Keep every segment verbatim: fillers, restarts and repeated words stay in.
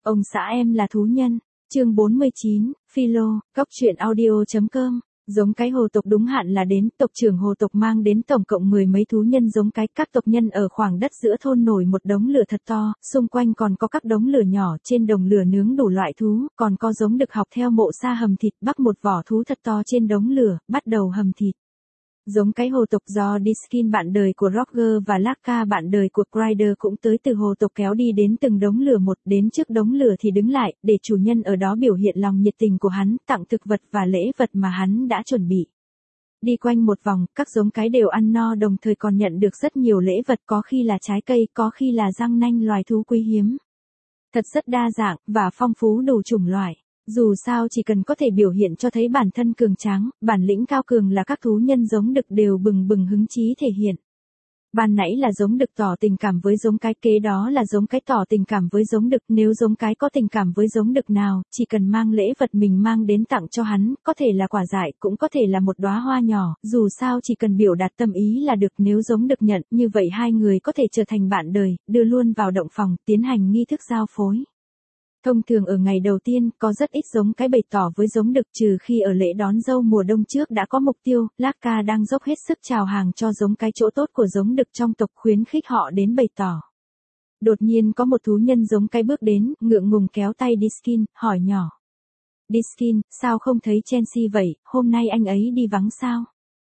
Ông xã em là thú nhân. Chương bốn mươi chín, Philo, Cóc truyện audio chấm com. Giống cái hồ tộc đúng hạn là đến, tộc trưởng hồ tộc mang đến tổng cộng mười mấy thú nhân giống cái, các tộc nhân ở khoảng đất giữa thôn nổi một đống lửa thật to, xung quanh còn có các đống lửa nhỏ, trên đồng lửa nướng đủ loại thú, còn có giống đực học theo mộ sa hầm thịt, bắc một vỏ thú thật to trên đống lửa, bắt đầu hầm thịt. Giống cái hồ tộc do Diskin bạn đời của Roger và Laka bạn đời của Crider cũng tới từ hồ tộc kéo đi đến từng đống lửa một, đến trước đống lửa thì đứng lại, để chủ nhân ở đó biểu hiện lòng nhiệt tình của hắn, tặng thực vật và lễ vật mà hắn đã chuẩn bị. Đi quanh một vòng, các giống cái đều ăn no đồng thời còn nhận được rất nhiều lễ vật, có khi là trái cây, có khi là răng nanh loài thú quý hiếm. Thật rất đa dạng, và phong phú đủ chủng loại. Dù sao chỉ cần có thể biểu hiện cho thấy bản thân cường tráng, bản lĩnh cao cường là các thú nhân giống đực đều bừng bừng hứng chí thể hiện. Ban nãy là giống đực tỏ tình cảm với giống cái, kế đó là giống cái tỏ tình cảm với giống đực, nếu giống cái có tình cảm với giống đực nào, chỉ cần mang lễ vật mình mang đến tặng cho hắn, có thể là quả dại, cũng có thể là một đóa hoa nhỏ, dù sao chỉ cần biểu đạt tâm ý là được, nếu giống đực nhận, như vậy hai người có thể trở thành bạn đời, đưa luôn vào động phòng, tiến hành nghi thức giao phối. Thông thường ở ngày đầu tiên, có rất ít giống cái bày tỏ với giống đực, trừ khi ở lễ đón dâu mùa đông trước đã có mục tiêu, Laka đang dốc hết sức chào hàng cho giống cái chỗ tốt của giống đực trong tộc, khuyến khích họ đến bày tỏ. Đột nhiên có một thú nhân giống cái bước đến, ngượng ngùng kéo tay Diskin, hỏi nhỏ. Diskin, sao không thấy Chelsea vậy, hôm nay anh ấy đi vắng sao?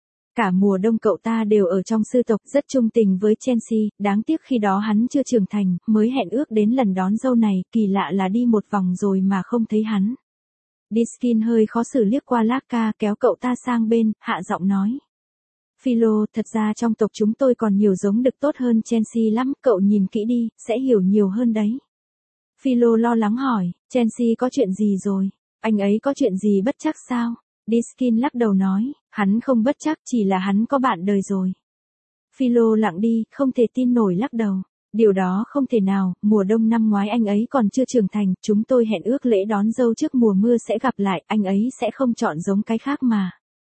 Cả mùa đông cậu ta đều ở trong sư tộc, rất trung tình với Chelsea, đáng tiếc khi đó hắn chưa trưởng thành, mới hẹn ước đến lần đón dâu này, kỳ lạ là đi một vòng rồi mà không thấy hắn. Diskin hơi khó xử liếc qua Laka, kéo cậu ta sang bên, hạ giọng nói. Philo, thật ra trong tộc chúng tôi còn nhiều giống đực tốt hơn Chelsea lắm, cậu nhìn kỹ đi, sẽ hiểu nhiều hơn đấy. Philo lo lắng hỏi, Chelsea có chuyện gì rồi? Anh ấy có chuyện gì bất trắc sao? Diskin lắc đầu nói, hắn không bất trắc, chỉ là hắn có bạn đời rồi. Philo lặng đi, không thể tin nổi lắc đầu. Điều đó không thể nào, mùa đông năm ngoái anh ấy còn chưa trưởng thành, chúng tôi hẹn ước lễ đón dâu trước mùa mưa sẽ gặp lại, anh ấy sẽ không chọn giống cái khác mà.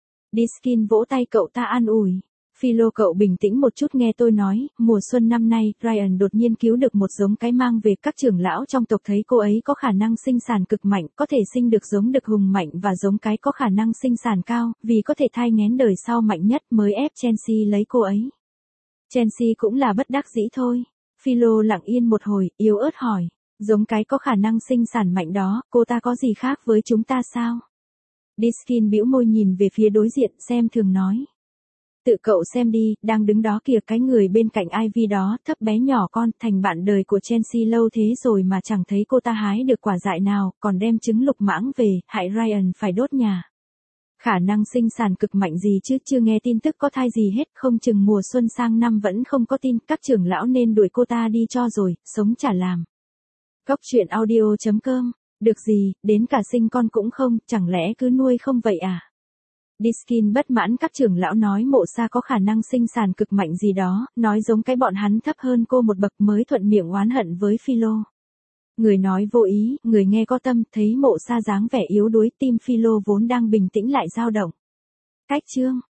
Diskin vỗ tay cậu ta an ủi. Philo, cậu bình tĩnh một chút nghe tôi nói, mùa xuân năm nay, Ryan đột nhiên cứu được một giống cái mang về, các trưởng lão trong tộc thấy cô ấy có khả năng sinh sản cực mạnh, có thể sinh được giống đực hùng mạnh và giống cái có khả năng sinh sản cao, vì có thể thai nghén đời sau mạnh nhất mới ép Chelsea lấy cô ấy. Chelsea cũng là bất đắc dĩ thôi. Philo lặng yên một hồi, yếu ớt hỏi, giống cái có khả năng sinh sản mạnh đó, cô ta có gì khác với chúng ta sao? Diskin bĩu môi nhìn về phía đối diện, xem thường nói. Tự cậu xem đi, đang đứng đó kìa, cái người bên cạnh Ivy đó, thấp bé nhỏ con, thành bạn đời của Chelsea lâu thế rồi mà chẳng thấy cô ta hái được quả dại nào, còn đem trứng lục mãng về, hại Ryan phải đốt nhà. Khả năng sinh sản cực mạnh gì chứ, chưa nghe tin tức có thai gì hết, không chừng mùa xuân sang năm vẫn không có tin, các trưởng lão nên đuổi cô ta đi cho rồi, sống chả làm. Cóc truyện audio chấm com, được gì, đến cả sinh con cũng không, chẳng lẽ cứ nuôi không vậy à? Diskin bất mãn, các trưởng lão nói mộ sa có khả năng sinh sản cực mạnh gì đó, nói giống cái bọn hắn thấp hơn cô một bậc, mới thuận miệng oán hận với Philo. Người nói vô ý, người nghe có tâm, thấy mộ sa dáng vẻ yếu đuối, tim Philo vốn đang bình tĩnh lại dao động. Cách chương